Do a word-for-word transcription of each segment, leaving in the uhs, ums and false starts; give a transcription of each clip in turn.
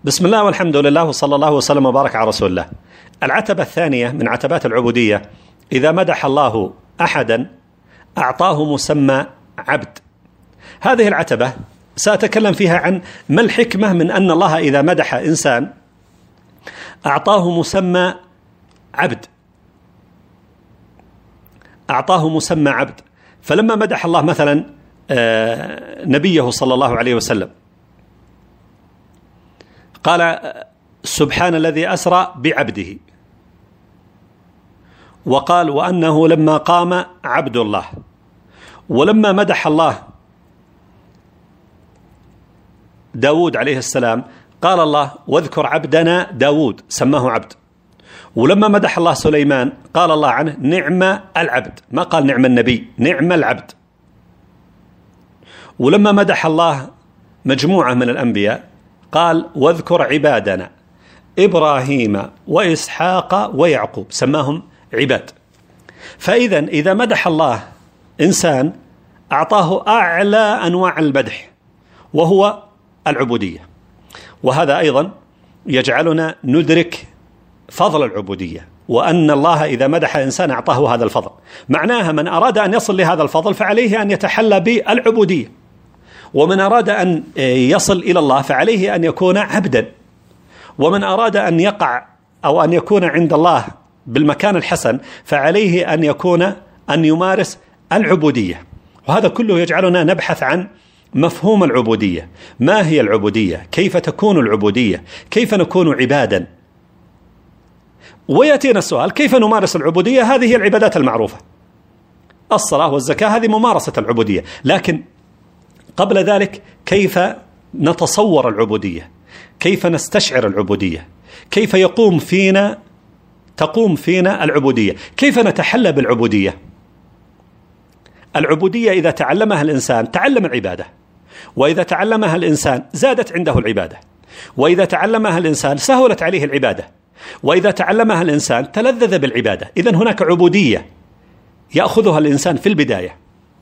بسم الله والحمد لله وصلى الله وسلم وبارك على رسول الله. العتبة الثانية من عتبات العبودية: إذا مدح الله أحدا أعطاه مسمى عبد. هذه العتبة سأتكلم فيها عن ما الحكمة من أن الله إذا مدح إنسان أعطاه مسمى عبد أعطاه مسمى عبد فلما مدح الله مثلا نبيه صلى الله عليه وسلم قال: سبحان الذي أسرى بعبده، وقال: وأنه لما قام عبد الله. ولما مدح الله داود عليه السلام قال الله: واذكر عبدنا داود، سماه عبد. ولما مدح الله سليمان قال الله عنه: نعم العبد، ما قال نعم النبي، نعم العبد. ولما مدح الله مجموعة من الأنبياء قال: واذكر عبادنا إبراهيم وإسحاق ويعقوب، سماهم عباد. فإذا إذا مدح الله إنسان أعطاه أعلى أنواع المدح وهو العبودية، وهذا أيضا يجعلنا ندرك فضل العبودية، وأن الله إذا مدح إنسان أعطاه هذا الفضل. معناها من أراد أن يصل لهذا الفضل فعليه أن يتحلى بالعبودية، ومن أراد أن يصل إلى الله فعليه أن يكون عبدا، ومن أراد أن يقع أو أن يكون عند الله بالمكان الحسن فعليه أن يكون أن يمارس العبودية. وهذا كله يجعلنا نبحث عن مفهوم العبودية. ما هي العبودية؟ كيف تكون العبودية؟ كيف نكون عبادا؟ ويأتينا السؤال: كيف نمارس العبودية؟ هذه هي العبادات المعروفة، الصلاة والزكاة، هذه ممارسة العبودية. لكن قبل ذلك كيف نتصور العبودية؟ كيف نستشعر العبودية؟ كيف يقوم فينا تقوم فينا العبودية؟ كيف نتحلى بالعبودية؟ العبودية إذا تعلمها الإنسان تعلم العبادة، وإذا تعلمها الإنسان زادت عنده العبادة، وإذا تعلمها الإنسان سهلت عليه العبادة، وإذا تعلمها الإنسان تلذذ بالعبادة. إذن هناك عبودية يأخذها الإنسان في البداية،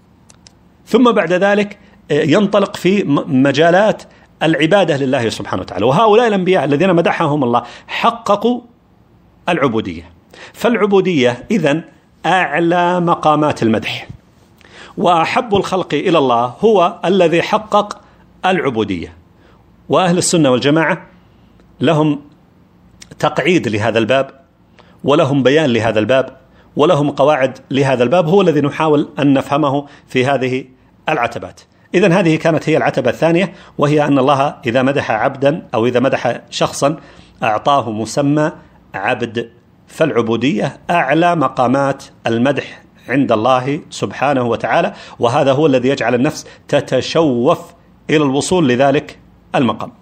ثم بعد ذلك ينطلق في مجالات العبادة لله سبحانه وتعالى. وهؤلاء الأنبياء الذين مدحهم الله حققوا العبودية. فالعبودية إذن أعلى مقامات المدح، وأحب الخلق إلى الله هو الذي حقق العبودية. وأهل السنة والجماعة لهم تقعيد لهذا الباب، ولهم بيان لهذا الباب، ولهم قواعد لهذا الباب، هو الذي نحاول أن نفهمه في هذه العتبات. إذن هذه كانت هي العتبة الثانية، وهي أن الله إذا مدح عبدا أو إذا مدح شخصا أعطاه مسمى عبد. فالعبودية أعلى مقامات المدح عند الله سبحانه وتعالى، وهذا هو الذي يجعل النفس تتشوف إلى الوصول لذلك المقام.